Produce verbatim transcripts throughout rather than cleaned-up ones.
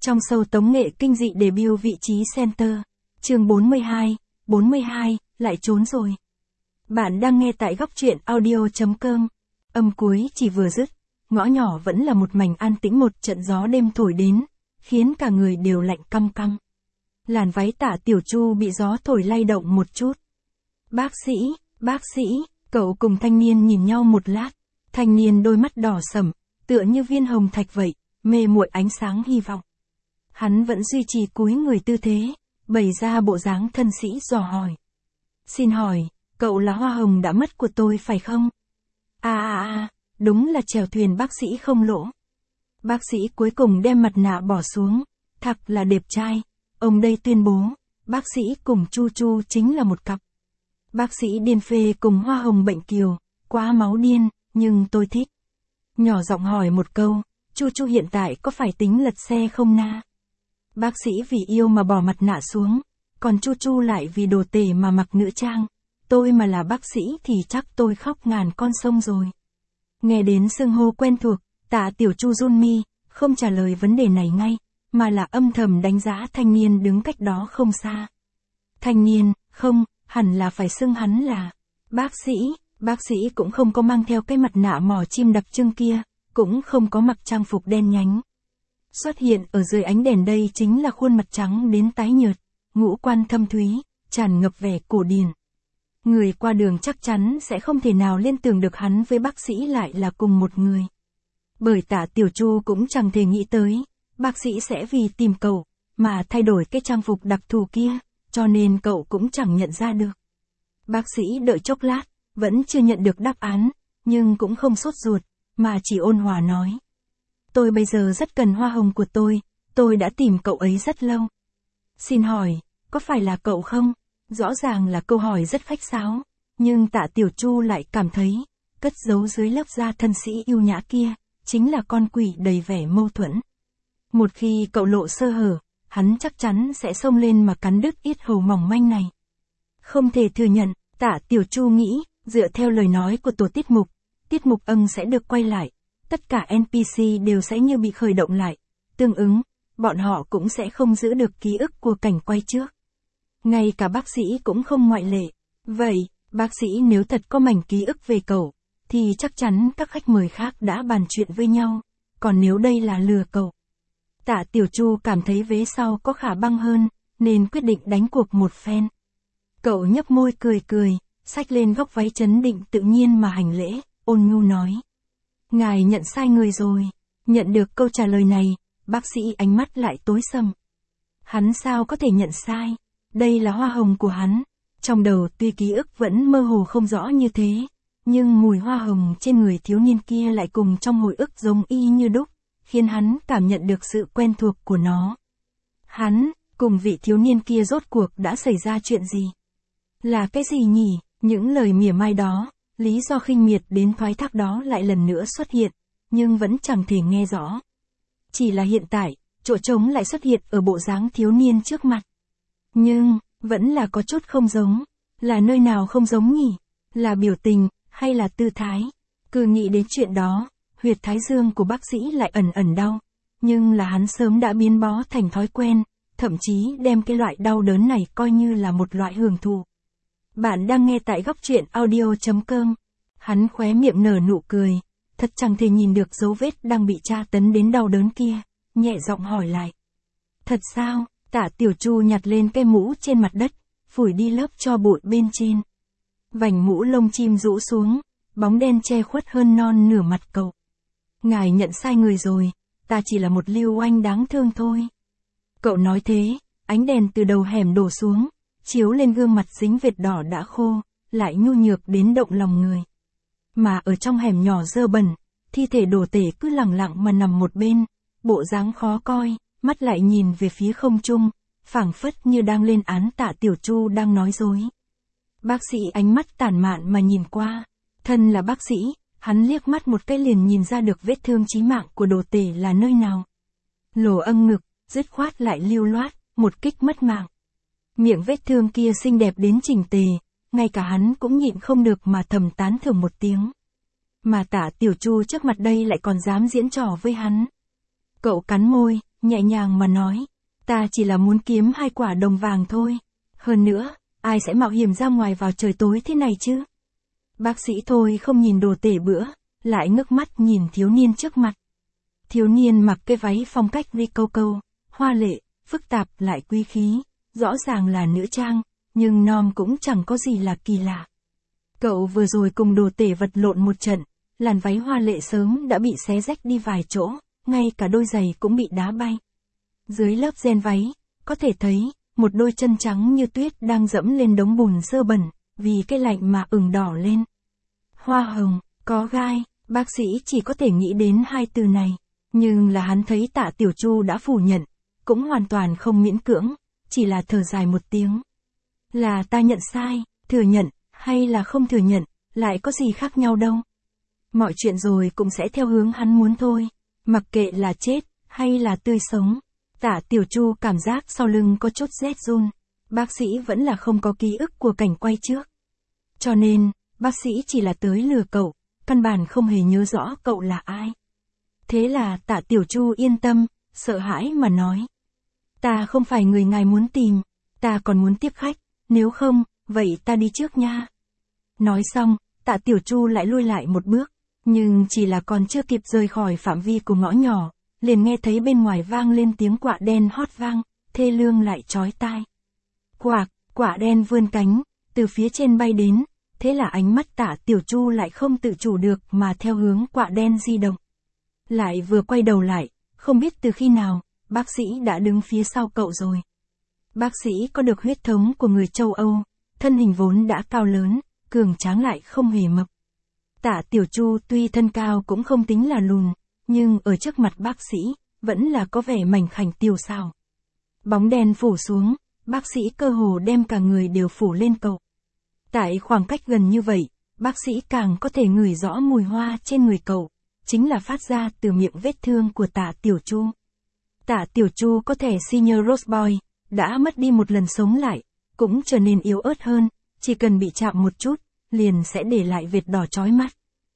Trong show tống nghệ kinh dị debut vị trí center. Chương bốn mươi hai, bốn mươi hai, lại trốn rồi. Bạn đang nghe tại góc truyện audio chấm com. Âm cuối chỉ vừa dứt, ngõ nhỏ vẫn là một mảnh an tĩnh, một trận gió đêm thổi đến, khiến cả người đều lạnh căm căm. Làn váy Tạ Tiểu Chu bị gió thổi lay động một chút. Bác sĩ, bác sĩ, cậu cùng thanh niên nhìn nhau một lát. Thanh niên đôi mắt đỏ sẫm, tựa như viên hồng thạch vậy, mê muội ánh sáng hy vọng. Hắn vẫn duy trì cúi người tư thế, bày ra bộ dáng thân sĩ dò hỏi. Xin hỏi, cậu là hoa hồng đã mất của tôi phải không? À à à, đúng là chèo thuyền bác sĩ không lỗ. Bác sĩ cuối cùng đem mặt nạ bỏ xuống, thật là đẹp trai. Ông đây tuyên bố, bác sĩ cùng Chu Chu chính là một cặp. Bác sĩ điên phê cùng hoa hồng bệnh kiều, quá máu điên, nhưng tôi thích. Nhỏ giọng hỏi một câu, Chu Chu hiện tại có phải tính lật xe không na? Bác sĩ vì yêu mà bỏ mặt nạ xuống, còn Chu Chu lại vì đồ tể mà mặc nữ trang. Tôi mà là bác sĩ thì chắc tôi khóc ngàn con sông rồi. Nghe đến xưng hô quen thuộc, Tạ Tiểu Chu run mi, không trả lời vấn đề này ngay, mà là âm thầm đánh giá thanh niên đứng cách đó không xa. Thanh niên, không, hẳn là phải xưng hắn là bác sĩ. Bác sĩ cũng không có mang theo cái mặt nạ mỏ chim đặc trưng kia, cũng không có mặc trang phục đen nhánh. Xuất hiện ở dưới ánh đèn đây chính là khuôn mặt trắng đến tái nhợt, ngũ quan thâm thúy, tràn ngập vẻ cổ điển. Người qua đường chắc chắn sẽ không thể nào liên tưởng được hắn với bác sĩ lại là cùng một người. Bởi Tạ Tiểu Chu cũng chẳng thể nghĩ tới, bác sĩ sẽ vì tìm cậu, mà thay đổi cái trang phục đặc thù kia, cho nên cậu cũng chẳng nhận ra được. Bác sĩ đợi chốc lát, vẫn chưa nhận được đáp án, nhưng cũng không sốt ruột, mà chỉ ôn hòa nói. Tôi bây giờ rất cần hoa hồng của tôi, tôi đã tìm cậu ấy rất lâu. Xin hỏi, có phải là cậu không? Rõ ràng là câu hỏi rất khách sáo, nhưng Tạ Tiểu Chu lại cảm thấy, cất giấu dưới lớp da thân sĩ yêu nhã kia, chính là con quỷ đầy vẻ mâu thuẫn. Một khi cậu lộ sơ hở, hắn chắc chắn sẽ xông lên mà cắn đứt yết hầu mỏng manh này. Không thể thừa nhận, Tạ Tiểu Chu nghĩ, dựa theo lời nói của tổ tiết mục, tiết mục ân sẽ được quay lại. Tất cả en pê xê đều sẽ như bị khởi động lại. Tương ứng, bọn họ cũng sẽ không giữ được ký ức của cảnh quay trước. Ngay cả bác sĩ cũng không ngoại lệ. Vậy, bác sĩ nếu thật có mảnh ký ức về cậu, thì chắc chắn các khách mời khác đã bàn chuyện với nhau. Còn nếu đây là lừa cậu, Tạ Tiểu Chu cảm thấy vế sau có khả băng hơn, nên quyết định đánh cuộc một phen. Cậu nhấp môi cười cười, xách lên góc váy trấn định tự nhiên mà hành lễ, ôn nhu nói. Ngài nhận sai người rồi. Nhận được câu trả lời này, bác sĩ ánh mắt lại tối sầm. Hắn sao có thể nhận sai? Đây là hoa hồng của hắn. Trong đầu tuy ký ức vẫn mơ hồ không rõ như thế, nhưng mùi hoa hồng trên người thiếu niên kia lại cùng trong hồi ức giống y như đúc, khiến hắn cảm nhận được sự quen thuộc của nó. Hắn, cùng vị thiếu niên kia rốt cuộc đã xảy ra chuyện gì? Là cái gì nhỉ? Những lời mỉa mai đó, lý do khinh miệt đến thoái thác đó lại lần nữa xuất hiện, nhưng vẫn chẳng thể nghe rõ. Chỉ là hiện tại, chỗ trống lại xuất hiện ở bộ dáng thiếu niên trước mặt. Nhưng, vẫn là có chút không giống. Là nơi nào không giống nhỉ? Là biểu tình, hay là tư thái? Cứ nghĩ đến chuyện đó, huyệt thái dương của bác sĩ lại ẩn ẩn đau. Nhưng là hắn sớm đã biến bó thành thói quen, thậm chí đem cái loại đau đớn này coi như là một loại hưởng thụ. Bạn đang nghe tại góc truyện audio chấm com. Hắn khóe miệng nở nụ cười, thật chẳng thể nhìn được dấu vết đang bị tra tấn đến đau đớn kia, nhẹ giọng hỏi lại. Thật sao? Tạ Tiểu Chu nhặt lên cái mũ trên mặt đất, phủi đi lớp tro bụi bên trên. Vành mũ lông chim rũ xuống, bóng đen che khuất hơn non nửa mặt cậu. Ngài nhận sai người rồi, ta chỉ là một lưu oanh đáng thương thôi. Cậu nói thế, ánh đèn từ đầu hẻm đổ xuống, chiếu lên gương mặt dính vệt đỏ đã khô, lại nhu nhược đến động lòng người. Mà ở trong hẻm nhỏ dơ bẩn, thi thể đồ tể cứ lẳng lặng mà nằm một bên, bộ dáng khó coi, mắt lại nhìn về phía không trung, phảng phất như đang lên án Tạ Tiểu Chu đang nói dối. Bác sĩ ánh mắt tản mạn mà nhìn qua, thân là bác sĩ, hắn liếc mắt một cái liền nhìn ra được vết thương chí mạng của đồ tể là nơi nào. Lỗ âng ngực, dứt khoát lại lưu loát, một kích mất mạng. Miệng vết thương kia xinh đẹp đến chỉnh tề, ngay cả hắn cũng nhịn không được mà thầm tán thưởng một tiếng. Mà Tạ Tiểu Chu trước mặt đây lại còn dám diễn trò với hắn. Cậu cắn môi, nhẹ nhàng mà nói. Ta chỉ là muốn kiếm hai quả đồng vàng thôi. Hơn nữa, ai sẽ mạo hiểm ra ngoài vào trời tối thế này chứ? Bác sĩ Thôi không nhìn Đồ Tể bữa, lại ngước mắt nhìn thiếu niên trước mặt. Thiếu niên mặc cái váy phong cách Rococo, hoa lệ, phức tạp lại quý khí, rõ ràng là nữ trang, nhưng nom cũng chẳng có gì là kỳ lạ. Cậu vừa rồi cùng Đồ Tể vật lộn một trận, làn váy hoa lệ sớm đã bị xé rách đi vài chỗ, ngay cả đôi giày cũng bị đá bay. Dưới lớp ren váy, có thể thấy, một đôi chân trắng như tuyết đang dẫm lên đống bùn dơ bẩn, vì cái lạnh mà ửng đỏ lên. Hoa hồng, có gai, bác sĩ chỉ có thể nghĩ đến hai từ này, nhưng là hắn thấy Tạ Tiểu Chu đã phủ nhận, cũng hoàn toàn không miễn cưỡng, chỉ là thở dài một tiếng. Là ta nhận sai, thừa nhận, hay là không thừa nhận, lại có gì khác nhau đâu. Mọi chuyện rồi cũng sẽ theo hướng hắn muốn thôi, mặc kệ là chết, hay là tươi sống. Tạ Tiểu Chu cảm giác sau lưng có chút rét run, bác sĩ vẫn là không có ký ức của cảnh quay trước. Cho nên, bác sĩ chỉ là tới lừa cậu, căn bản không hề nhớ rõ cậu là ai. Thế là Tạ Tiểu Chu yên tâm, sợ hãi mà nói. Ta không phải người ngài muốn tìm, ta còn muốn tiếp khách, nếu không, vậy ta đi trước nha. Nói xong, Tạ Tiểu Chu lại lui lại một bước, nhưng chỉ là còn chưa kịp rời khỏi phạm vi của ngõ nhỏ, liền nghe thấy bên ngoài vang lên tiếng quạ đen hót vang, thê lương lại chói tai. Quạc, quạ đen vươn cánh, từ phía trên bay đến, thế là ánh mắt Tạ Tiểu Chu lại không tự chủ được mà theo hướng quạ đen di động. Lại vừa quay đầu lại, không biết từ khi nào, bác sĩ đã đứng phía sau cậu rồi. Bác sĩ có được huyết thống của người châu Âu, thân hình vốn đã cao lớn, cường tráng lại không hề mập. Tạ Tiểu Chu tuy thân cao cũng không tính là lùn, nhưng ở trước mặt bác sĩ, vẫn là có vẻ mảnh khảnh tiêu xào. Bóng đen phủ xuống, bác sĩ cơ hồ đem cả người đều phủ lên cậu. Tại khoảng cách gần như vậy, bác sĩ càng có thể ngửi rõ mùi hoa trên người cậu, chính là phát ra từ miệng vết thương của Tạ Tiểu Chu. Tạ Tiểu Chu có thể senior Rose Boy, đã mất đi một lần sống lại, cũng trở nên yếu ớt hơn, chỉ cần bị chạm một chút, liền sẽ để lại vệt đỏ chói mắt.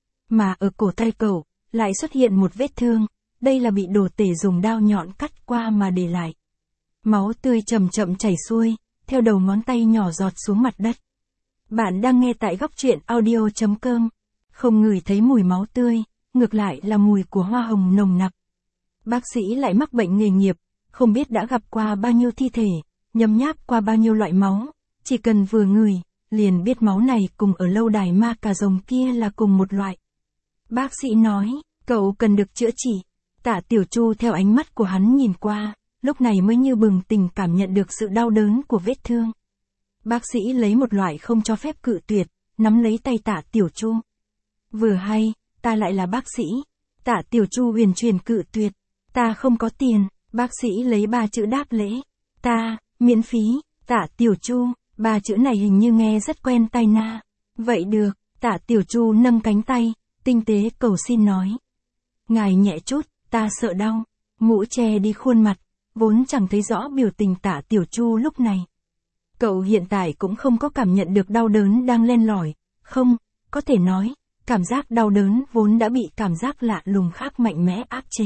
Mà ở cổ tay cậu, lại xuất hiện một vết thương, đây là bị Đồ Tể dùng dao nhọn cắt qua mà để lại. Máu tươi chậm chậm chảy xuôi, theo đầu ngón tay nhỏ giọt xuống mặt đất. Bạn đang nghe tại góc truyện audio chấm com, không ngửi thấy mùi máu tươi, ngược lại là mùi của hoa hồng nồng nặc. Bác sĩ lại mắc bệnh nghề nghiệp, không biết đã gặp qua bao nhiêu thi thể, nhấm nháp qua bao nhiêu loại máu, chỉ cần vừa ngửi, liền biết máu này cùng ở lâu đài ma cà rồng kia là cùng một loại. Bác sĩ nói, cậu cần được chữa trị. Tạ Tiểu Chu theo ánh mắt của hắn nhìn qua, lúc này mới như bừng tỉnh cảm nhận được sự đau đớn của vết thương. Bác sĩ lấy một loại không cho phép cự tuyệt, nắm lấy tay Tạ Tiểu Chu. Vừa hay, ta lại là bác sĩ. Tạ Tiểu Chu huyền truyền cự tuyệt. Ta không có tiền. Bác sĩ lấy ba chữ đáp lễ. Ta, miễn phí. Tạ Tiểu Chu, ba chữ này hình như nghe rất quen tai na. Vậy được, Tạ Tiểu Chu nâng cánh tay, tinh tế cầu xin nói. Ngài nhẹ chút, ta sợ đau. Mũ che đi khuôn mặt, vốn chẳng thấy rõ biểu tình Tạ Tiểu Chu lúc này. Cậu hiện tại cũng không có cảm nhận được đau đớn đang len lỏi, không, có thể nói, cảm giác đau đớn vốn đã bị cảm giác lạ lùng khác mạnh mẽ áp chế.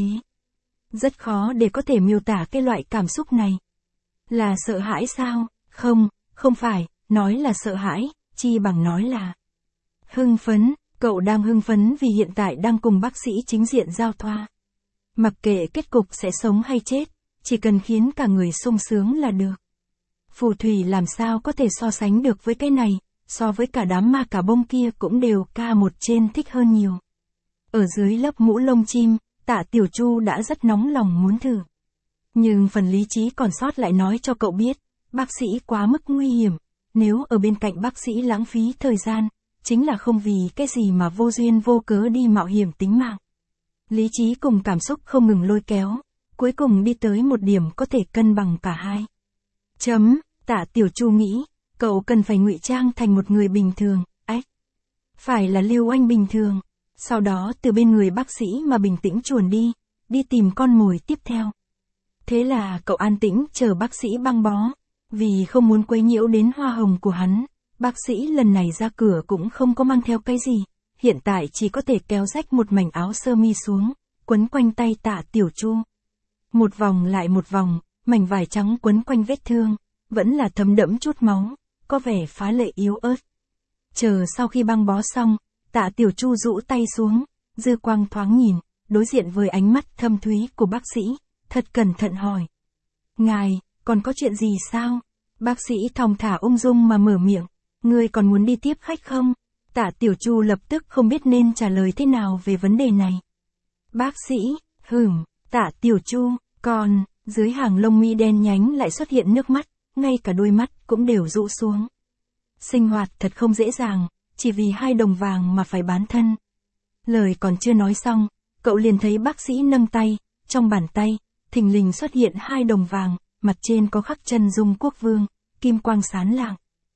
Rất khó để có thể miêu tả cái loại cảm xúc này. Là sợ hãi sao? Không, không phải, nói là sợ hãi, chi bằng nói là hưng phấn. Cậu đang hưng phấn vì hiện tại đang cùng bác sĩ chính diện giao thoa. Mặc kệ kết cục sẽ sống hay chết, chỉ cần khiến cả người sung sướng là được. Phù thủy làm sao có thể so sánh được với cái này, so với cả đám ma cà bông kia cũng đều ca một trên thích hơn nhiều. Ở dưới lớp mũ lông chim, Tạ Tiểu Chu đã rất nóng lòng muốn thử. Nhưng phần lý trí còn sót lại nói cho cậu biết, bác sĩ quá mức nguy hiểm, nếu ở bên cạnh bác sĩ lãng phí thời gian, chính là không vì cái gì mà vô duyên vô cớ đi mạo hiểm tính mạng. Lý trí cùng cảm xúc không ngừng lôi kéo, cuối cùng đi tới một điểm có thể cân bằng cả hai. Chấm, Tạ Tiểu Chu nghĩ, cậu cần phải ngụy trang thành một người bình thường, ách. Phải là Lưu Anh bình thường, sau đó từ bên người bác sĩ mà bình tĩnh chuồn đi, đi tìm con mồi tiếp theo. Thế là cậu an tĩnh chờ bác sĩ băng bó, vì không muốn quấy nhiễu đến hoa hồng của hắn, bác sĩ lần này ra cửa cũng không có mang theo cái gì, hiện tại chỉ có thể kéo rách một mảnh áo sơ mi xuống, quấn quanh tay Tạ Tiểu Chu. Một vòng lại một vòng, mảnh vải trắng quấn quanh vết thương, vẫn là thấm đẫm chút máu, có vẻ phá lệ yếu ớt. Chờ sau khi băng bó xong, Tạ Tiểu Chu rũ tay xuống, dư quang thoáng nhìn, đối diện với ánh mắt thâm thúy của bác sĩ, thật cẩn thận hỏi. Ngài, còn có chuyện gì sao? Bác sĩ thong thả ung dung mà mở miệng, ngươi còn muốn đi tiếp khách không? Tạ Tiểu Chu lập tức không biết nên trả lời thế nào về vấn đề này. Bác sĩ, hửm, Tạ Tiểu Chu, còn, dưới hàng lông mi đen nhánh lại xuất hiện nước mắt, ngay cả đôi mắt cũng đều rũ xuống. Sinh hoạt thật không dễ dàng, chỉ vì hai đồng vàng mà phải bán thân. Lời còn chưa nói xong, cậu liền thấy bác sĩ nâng tay, trong bàn tay, thình lình xuất hiện hai đồng vàng, mặt trên có khắc chân dung quốc vương, kim quang sáng lạng.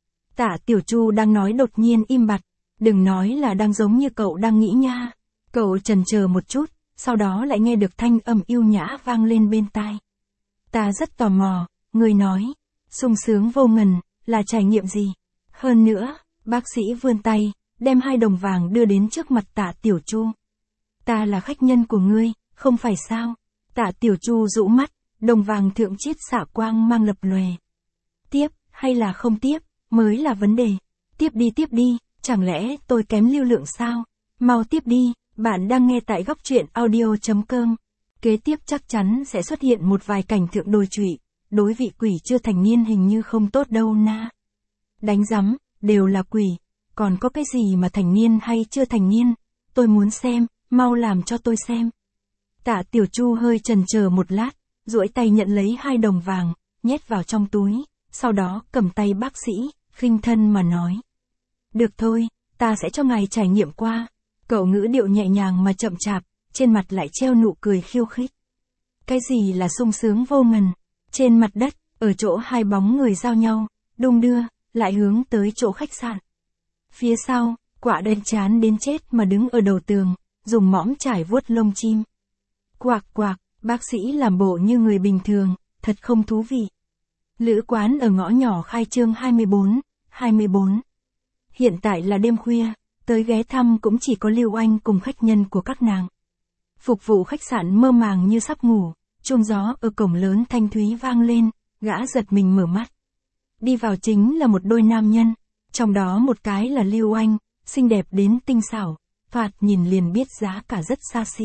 Tạ Tiểu Chu đang nói đột nhiên im bặt, đừng nói là đang giống như cậu đang nghĩ nha. Cậu chần chờ một chút, sau đó lại nghe được thanh âm yêu nhã vang lên bên tai. Ta rất tò mò, người nói, sung sướng vô ngần, là trải nghiệm gì? Hơn nữa, bác sĩ vươn tay, đem hai đồng vàng đưa đến trước mặt Tạ Tiểu Chu. Ta là khách nhân của ngươi, không phải sao? Tạ Tiểu Chu rũ mắt, đồng vàng thượng chiết xạ quang mang lập lòe. Tiếp, hay là không tiếp, mới là vấn đề. Tiếp đi tiếp đi, chẳng lẽ tôi kém lưu lượng sao? Mau tiếp đi, bạn đang nghe tại góc truyện audio chấm com. Kế tiếp chắc chắn sẽ xuất hiện một vài cảnh thượng đồi trụy, đối vị quỷ chưa thành niên hình như không tốt đâu na. Đánh rắm, đều là quỷ, còn có cái gì mà thành niên hay chưa thành niên, tôi muốn xem, mau làm cho tôi xem. Tạ Tiểu Chu hơi chần chờ một lát, duỗi tay nhận lấy hai đồng vàng, nhét vào trong túi, sau đó cầm tay bác sĩ, khinh thân mà nói. Được thôi, ta sẽ cho ngài trải nghiệm qua. Cậu ngữ điệu nhẹ nhàng mà chậm chạp, trên mặt lại treo nụ cười khiêu khích. Cái gì là sung sướng vô ngần? Trên mặt đất, ở chỗ hai bóng người giao nhau, đung đưa, lại hướng tới chỗ khách sạn. Phía sau, quả đen chán đến chết mà đứng ở đầu tường, dùng mõm trải vuốt lông chim. Quạc quạc, bác sĩ làm bộ như người bình thường, thật không thú vị. Lữ quán ở ngõ nhỏ khai trương hai mươi bốn, hai mươi bốn. Hiện tại là đêm khuya, tới ghé thăm cũng chỉ có Lưu Anh cùng khách nhân của các nàng. Phục vụ khách sạn mơ màng như sắp ngủ, chuông gió ở cổng lớn thanh thúy vang lên, gã giật mình mở mắt. Đi vào chính là một đôi nam nhân, trong đó một cái là Lưu Anh, xinh đẹp đến tinh xảo, thoạt nhìn liền biết giá cả rất xa xỉ.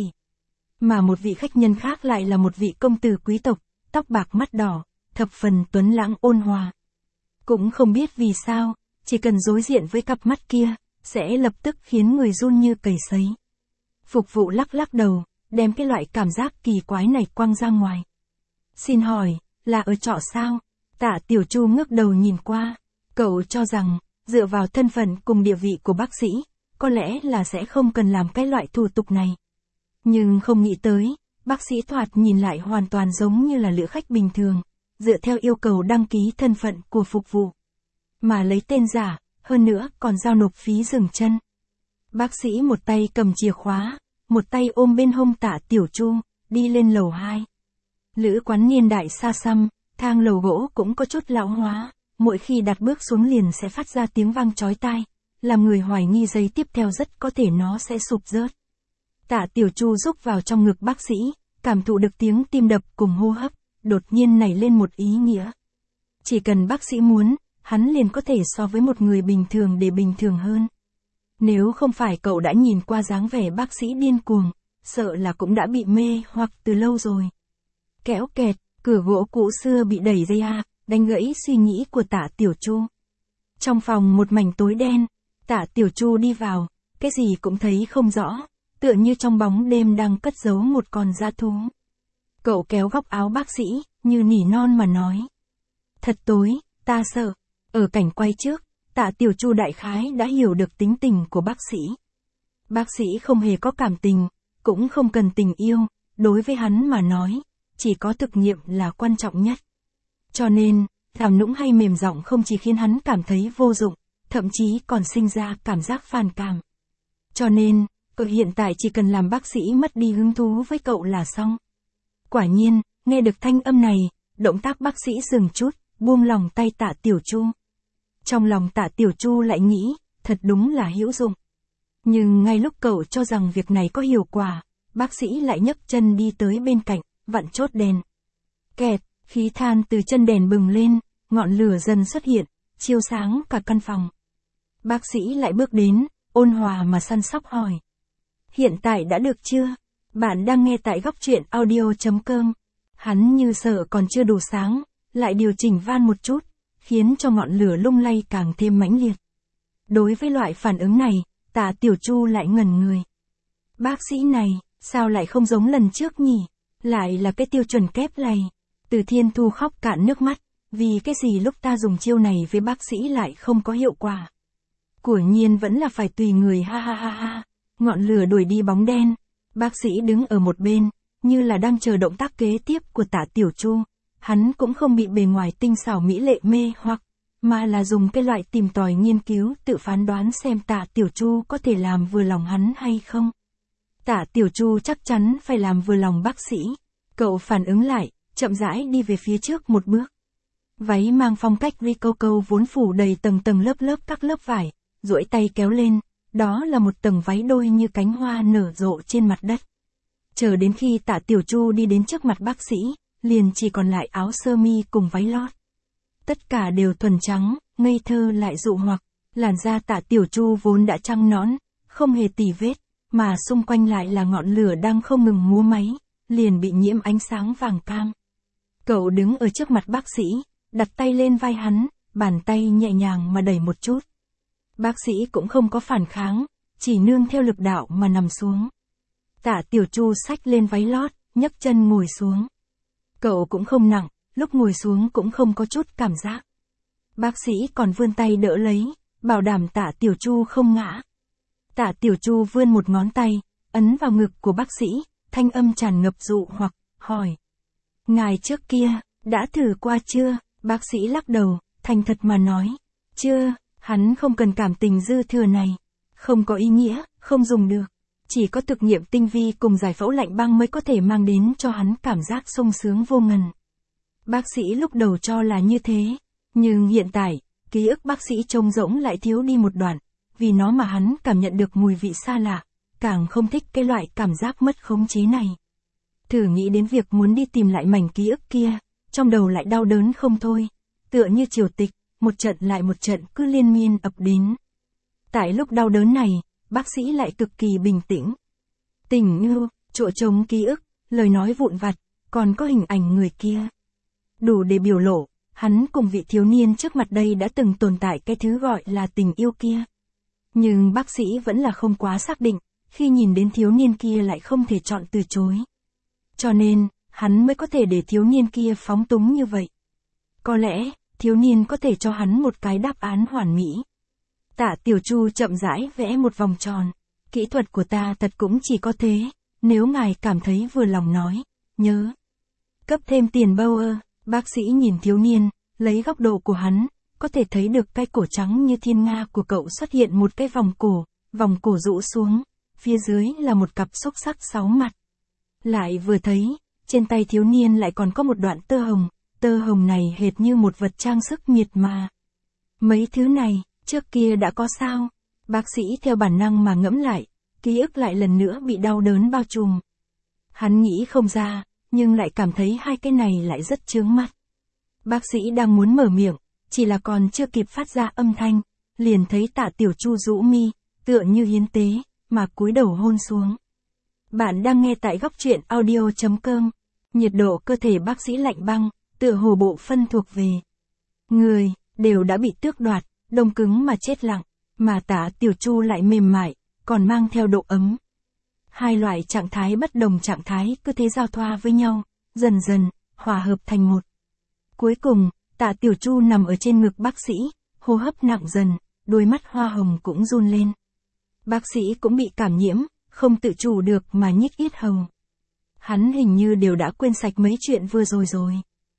Mà một vị khách nhân khác lại là một vị công tử quý tộc, tóc bạc mắt đỏ, thập phần tuấn lãng ôn hòa. Cũng không biết vì sao, chỉ cần đối diện với cặp mắt kia, sẽ lập tức khiến người run như cầy sấy. Phục vụ lắc lắc đầu, đem cái loại cảm giác kỳ quái này quăng ra ngoài. Xin hỏi, là ở trọ sao? Tạ Tiểu Chu ngước đầu nhìn qua, cậu cho rằng, dựa vào thân phận cùng địa vị của bác sĩ, có lẽ là sẽ không cần làm cái loại thủ tục này. Nhưng không nghĩ tới, bác sĩ thoạt nhìn lại hoàn toàn giống như là lữ khách bình thường, dựa theo yêu cầu đăng ký thân phận của phục vụ. Mà lấy tên giả, hơn nữa còn giao nộp phí dừng chân. Bác sĩ một tay cầm chìa khóa, một tay ôm bên hông Tạ Tiểu Chu, đi lên lầu hai. Lữ quán niên đại xa xăm, thang lầu gỗ cũng có chút lão hóa, mỗi khi đặt bước xuống liền sẽ phát ra tiếng vang chói tai, làm người hoài nghi giây tiếp theo rất có thể nó sẽ sụp rớt. Tạ Tiểu Chu rúc vào trong ngực bác sĩ, cảm thụ được tiếng tim đập cùng hô hấp, đột nhiên nảy lên một ý nghĩa. Chỉ cần bác sĩ muốn, hắn liền có thể so với một người bình thường để bình thường hơn. Nếu không phải cậu đã nhìn qua dáng vẻ bác sĩ điên cuồng, sợ là cũng đã bị mê hoặc từ lâu rồi. Kéo kẹt, cửa gỗ cũ xưa bị đẩy ra, đánh gãy suy nghĩ của Tạ Tiểu Chu. Trong phòng một mảnh tối đen, Tạ Tiểu Chu đi vào, cái gì cũng thấy không rõ, tựa như trong bóng đêm đang cất giấu một con dã thú. Cậu kéo góc áo bác sĩ, như nỉ non mà nói. Thật tối, ta sợ. Ở cảnh quay trước, Tạ Tiểu Chu đại khái đã hiểu được tính tình của bác sĩ. Bác sĩ không hề có cảm tình, cũng không cần tình yêu, đối với hắn mà nói, chỉ có thực nghiệm là quan trọng nhất. Cho nên, làm nũng hay mềm giọng không chỉ khiến hắn cảm thấy vô dụng, thậm chí còn sinh ra cảm giác phản cảm. Cho nên, cậu hiện tại chỉ cần làm bác sĩ mất đi hứng thú với cậu là xong. Quả nhiên, nghe được thanh âm này, động tác bác sĩ dừng chút, buông lòng tay Tạ Tiểu Chu. Trong lòng Tạ Tiểu Chu lại nghĩ, thật đúng là hữu dụng. Nhưng ngay lúc cậu cho rằng việc này có hiệu quả, bác sĩ lại nhấc chân đi tới bên cạnh, vặn chốt đèn. Kẹt, khí than từ chân đèn bừng lên, ngọn lửa dần xuất hiện, chiếu sáng cả căn phòng. Bác sĩ lại bước đến, ôn hòa mà săn sóc hỏi. Hiện tại đã được chưa? Bạn đang nghe tại góc truyện audio chấm com. Hắn như sợ còn chưa đủ sáng, lại điều chỉnh van một chút, khiến cho ngọn lửa lung lay càng thêm mãnh liệt. Đối với loại phản ứng này, Tạ Tiểu Chu lại ngẩn người. Bác sĩ này, sao lại không giống lần trước nhỉ? Lại là cái tiêu chuẩn kép lầy. Từ Thiên Thu khóc cạn nước mắt, vì cái gì lúc ta dùng chiêu này với bác sĩ lại không có hiệu quả. Của nhiên vẫn là phải tùy người, ha ha ha ha. Ngọn lửa đuổi đi bóng đen, bác sĩ đứng ở một bên, như là đang chờ động tác kế tiếp của Tạ Tiểu Chu. Hắn cũng không bị bề ngoài tinh xảo mỹ lệ mê hoặc, mà là dùng cái loại tìm tòi nghiên cứu tự phán đoán xem Tạ Tiểu Chu có thể làm vừa lòng hắn hay không. Tạ Tiểu Chu chắc chắn phải làm vừa lòng bác sĩ. Cậu phản ứng lại, chậm rãi đi về phía trước một bước. Váy mang phong cách Rococo vốn phủ đầy tầng tầng lớp lớp các lớp vải, duỗi tay kéo lên, đó là một tầng váy đôi như cánh hoa nở rộ trên mặt đất. Chờ đến khi Tạ Tiểu Chu đi đến trước mặt bác sĩ, liền chỉ còn lại áo sơ mi cùng váy lót. Tất cả đều thuần trắng, ngây thơ lại dụ hoặc, làn da Tạ Tiểu Chu vốn đã trắng nõn, không hề tì vết, mà xung quanh lại là ngọn lửa đang không ngừng múa máy, liền bị nhiễm ánh sáng vàng cam. Cậu đứng ở trước mặt bác sĩ, đặt tay lên vai hắn, bàn tay nhẹ nhàng mà đẩy một chút. Bác sĩ cũng không có phản kháng, chỉ nương theo lực đạo mà nằm xuống. Tạ Tiểu Chu xách lên váy lót, nhấc chân ngồi xuống. Cậu cũng không nặng, lúc ngồi xuống cũng không có chút cảm giác. Bác sĩ còn vươn tay đỡ lấy, bảo đảm Tạ Tiểu Chu không ngã. Tạ Tiểu Chu vươn một ngón tay, ấn vào ngực của bác sĩ, thanh âm tràn ngập dụ hoặc, hỏi. Ngài trước kia, đã thử qua chưa? Bác sĩ lắc đầu, thành thật mà nói. Chưa, hắn không cần cảm tình dư thừa này. Không có ý nghĩa, không dùng được. Chỉ có thực nghiệm tinh vi cùng giải phẫu lạnh băng mới có thể mang đến cho hắn cảm giác sung sướng vô ngần. Bác sĩ lúc đầu cho là như thế, nhưng hiện tại, ký ức bác sĩ trông rỗng lại thiếu đi một đoạn, vì nó mà hắn cảm nhận được mùi vị xa lạ, càng không thích cái loại cảm giác mất khống chế này. Thử nghĩ đến việc muốn đi tìm lại mảnh ký ức kia, trong đầu lại đau đớn không thôi, tựa như triều tịch, một trận lại một trận cứ liên miên ập đến. Tại lúc đau đớn này, bác sĩ lại cực kỳ bình tĩnh. Tình yêu, chỗ trống ký ức, lời nói vụn vặt, còn có hình ảnh người kia. Đủ để biểu lộ, hắn cùng vị thiếu niên trước mặt đây đã từng tồn tại cái thứ gọi là tình yêu kia. Nhưng bác sĩ vẫn là không quá xác định, khi nhìn đến thiếu niên kia lại không thể chọn từ chối. Cho nên, hắn mới có thể để thiếu niên kia phóng túng như vậy. Có lẽ, thiếu niên có thể cho hắn một cái đáp án hoàn mỹ. Tạ Tiểu Chu chậm rãi vẽ một vòng tròn. Kỹ thuật của ta thật cũng chỉ có thế, nếu ngài cảm thấy vừa lòng nói, nhớ. Cấp thêm tiền bao ơ, bác sĩ nhìn thiếu niên, lấy góc độ của hắn, có thể thấy được cái cổ trắng như thiên nga của cậu xuất hiện một cái vòng cổ, vòng cổ rũ xuống, phía dưới là một cặp xúc sắc sáu mặt. Lại vừa thấy, trên tay thiếu niên lại còn có một đoạn tơ hồng, tơ hồng này hệt như một vật trang sức miệt mà. Mấy thứ này, trước kia đã có sao? Bác sĩ theo bản năng mà ngẫm lại, ký ức lại lần nữa bị đau đớn bao trùm. Hắn nghĩ không ra, nhưng lại cảm thấy hai cái này lại rất chướng mắt. Bác sĩ đang muốn mở miệng, chỉ là còn chưa kịp phát ra âm thanh, liền thấy Tạ Tiểu Chu rũ mi, tựa như hiến tế, mà cúi đầu hôn xuống. Bạn đang nghe tại góc truyện audio chấm com. Nhiệt độ cơ thể bác sĩ lạnh băng, tựa hồ bộ phân thuộc về người, đều đã bị tước đoạt, đông cứng mà chết lặng, mà Tạ Tiểu Chu lại mềm mại, còn mang theo độ ấm. Hai loại trạng thái bất đồng trạng thái cứ thế giao thoa với nhau, dần dần, hòa hợp thành một. Cuối cùng, Tạ Tiểu Chu nằm ở trên ngực bác sĩ, hô hấp nặng dần, đôi mắt hoa hồng cũng run lên. Bác sĩ cũng bị cảm nhiễm, không tự chủ được mà nhích yết hồng. Hắn hình như đều đã quên sạch mấy chuyện vừa rồi rồi.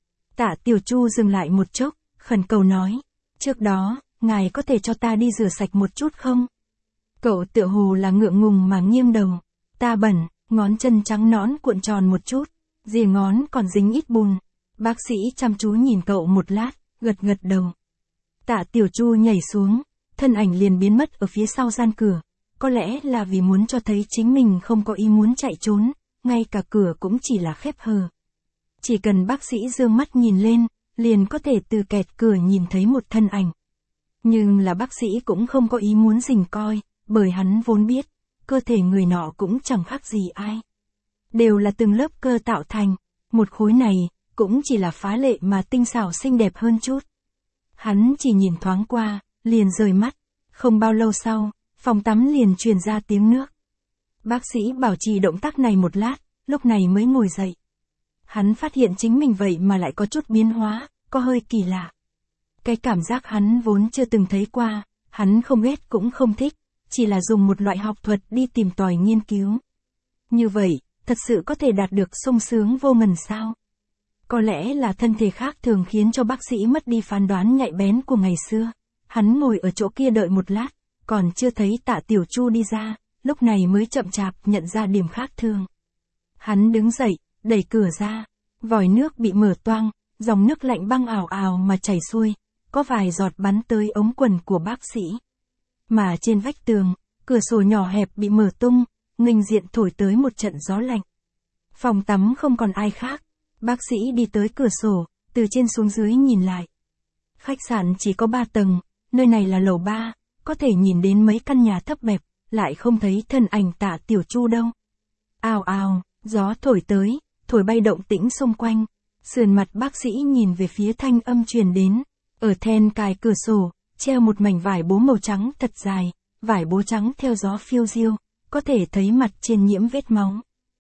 Tạ Tiểu Chu dừng lại một chốc, khẩn cầu nói, trước đó, ngài có thể cho ta đi rửa sạch một chút không? Cậu tựa hồ là ngượng ngùng mà nghiêng đầu. Ta bẩn, ngón chân trắng nõn cuộn tròn một chút, rìa ngón còn dính ít bùn. Bác sĩ chăm chú nhìn cậu một lát, gật gật đầu. Tạ Tiểu Chu nhảy xuống, thân ảnh liền biến mất ở phía sau gian cửa. Có lẽ là vì muốn cho thấy chính mình không có ý muốn chạy trốn, ngay cả cửa cũng chỉ là khép hờ, Chỉ cần bác sĩ dương mắt nhìn lên, liền có thể từ kẹt cửa nhìn thấy một thân ảnh. Nhưng là bác sĩ cũng không có ý muốn rình coi, bởi hắn vốn biết, cơ thể người nọ cũng chẳng khác gì ai. Đều là từng lớp cơ tạo thành, một khối này, cũng chỉ là phá lệ mà tinh xảo xinh đẹp hơn chút. Hắn chỉ nhìn thoáng qua, liền rời mắt, không bao lâu sau, phòng tắm liền truyền ra tiếng nước. Bác sĩ bảo trì động tác này một lát, lúc này mới ngồi dậy. Hắn phát hiện chính mình vậy mà lại có chút biến hóa, có hơi kỳ lạ. Cái cảm giác hắn vốn chưa từng thấy qua, hắn không ghét cũng không thích, chỉ là dùng một loại học thuật đi tìm tòi nghiên cứu. Như vậy, thật sự có thể đạt được sung sướng vô ngần sao? Có lẽ là thân thể khác thường khiến cho bác sĩ mất đi phán đoán nhạy bén của ngày xưa. Hắn ngồi ở chỗ kia đợi một lát, còn chưa thấy Tạ Tiểu Chu đi ra, lúc này mới chậm chạp nhận ra điểm khác thường. Hắn đứng dậy, đẩy cửa ra, vòi nước bị mở toang, dòng nước lạnh băng ào ào mà chảy xuôi, có vài giọt bắn tới ống quần của bác sĩ. Mà trên vách tường, cửa sổ nhỏ hẹp bị mở tung, nghênh diện thổi tới một trận gió lạnh. Phòng tắm không còn ai khác, bác sĩ đi tới cửa sổ, từ trên xuống dưới nhìn lại. Khách sạn chỉ có ba tầng, nơi này là lầu ba, có thể nhìn đến mấy căn nhà thấp bẹp, lại không thấy thân ảnh Tạ Tiểu Chu đâu. Ào ào, gió thổi tới, thổi bay động tĩnh xung quanh. Sườn mặt bác sĩ nhìn về phía thanh âm truyền đến, ở then cài cửa sổ, treo một mảnh vải bố màu trắng thật dài, vải bố trắng theo gió phiêu diêu, có thể thấy mặt trên nhiễm vết máu.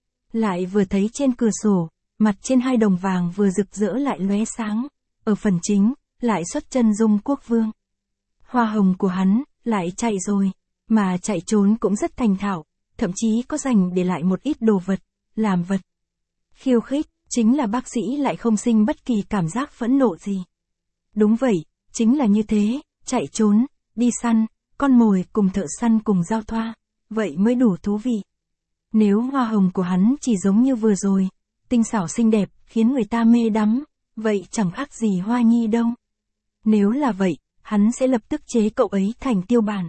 Lại vừa thấy trên cửa sổ, mặt trên hai đồng vàng vừa rực rỡ lại lóe sáng, ở phần chính, lại xuất chân dung quốc vương. Hoa hồng của hắn, lại chạy rồi, mà chạy trốn cũng rất thành thạo, thậm chí có dành để lại một ít đồ vật, làm vật. Khiêu khích, chính là bác sĩ lại không sinh bất kỳ cảm giác phẫn nộ gì. Đúng vậy, chính là như thế, chạy trốn, đi săn, con mồi cùng thợ săn cùng giao thoa, vậy mới đủ thú vị. Nếu hoa hồng của hắn chỉ giống như vừa rồi, tinh xảo xinh đẹp, khiến người ta mê đắm, vậy chẳng khác gì Hoa Nhi đâu. Nếu là vậy, hắn sẽ lập tức chế cậu ấy thành tiêu bản.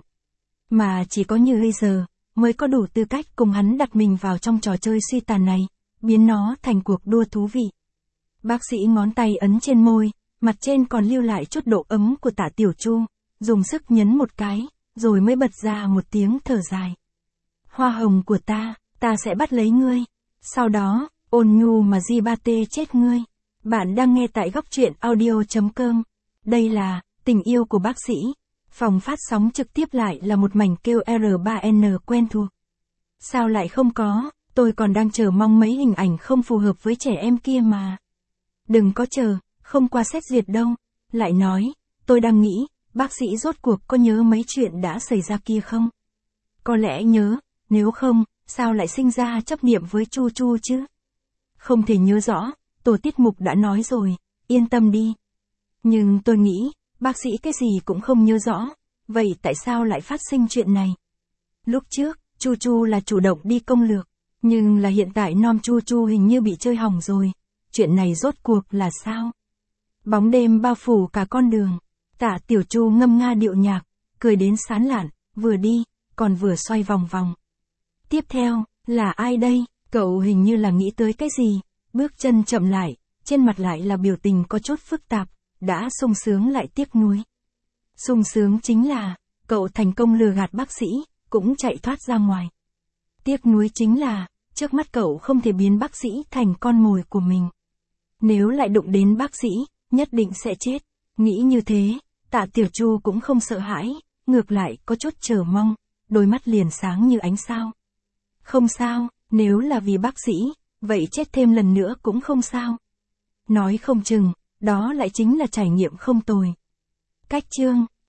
Mà chỉ có như bây giờ, mới có đủ tư cách cùng hắn đặt mình vào trong trò chơi suy tàn này, biến nó thành cuộc đua thú vị. Bác sĩ ngón tay ấn trên môi, mặt trên còn lưu lại chút độ ấm của Tạ Tiểu Chu, dùng sức nhấn một cái, rồi mới bật ra một tiếng thở dài. Hoa hồng của ta, ta sẽ bắt lấy ngươi. Sau đó, ôn nhu mà di ba tê chết ngươi. Bạn đang nghe tại góc truyện audio chấm com. Đây là tình yêu của bác sĩ. Phòng phát sóng trực tiếp lại là một mảnh kêu R ba N quen thuộc. Sao lại không có, tôi còn đang chờ mong mấy hình ảnh không phù hợp với trẻ em kia mà. Đừng có chờ, không qua xét duyệt đâu. Lại nói, tôi đang nghĩ, bác sĩ rốt cuộc có nhớ mấy chuyện đã xảy ra kia không? Có lẽ nhớ, nếu không, sao lại sinh ra chấp niệm với Chu Chu chứ? Không thể nhớ rõ, tổ tiết mục đã nói rồi, yên tâm đi. Nhưng tôi nghĩ, bác sĩ cái gì cũng không nhớ rõ, vậy tại sao lại phát sinh chuyện này? Lúc trước, Chu Chu là chủ động đi công lược, nhưng là hiện tại Nom Chu Chu hình như bị chơi hỏng rồi. Chuyện này rốt cuộc là sao? Bóng đêm bao phủ cả con đường, Tạ Tiểu Chu ngâm nga điệu nhạc, cười đến sán lạn, vừa đi, còn vừa xoay vòng vòng. Tiếp theo, là ai đây? Cậu hình như là nghĩ tới cái gì, bước chân chậm lại, trên mặt lại là biểu tình có chút phức tạp, đã sung sướng lại tiếc nuối. Sung sướng chính là, cậu thành công lừa gạt bác sĩ, cũng chạy thoát ra ngoài. Tiếc nuối chính là, trước mắt cậu không thể biến bác sĩ thành con mồi của mình. Nếu lại đụng đến bác sĩ, nhất định sẽ chết. Nghĩ như thế, Tạ Tiểu Chu cũng không sợ hãi, ngược lại có chút chờ mong, đôi mắt liền sáng như ánh sao. Không sao, nếu là vì bác sĩ, vậy chết thêm lần nữa cũng không sao. Nói không chừng, đó lại chính là trải nghiệm không tồi. Cách chương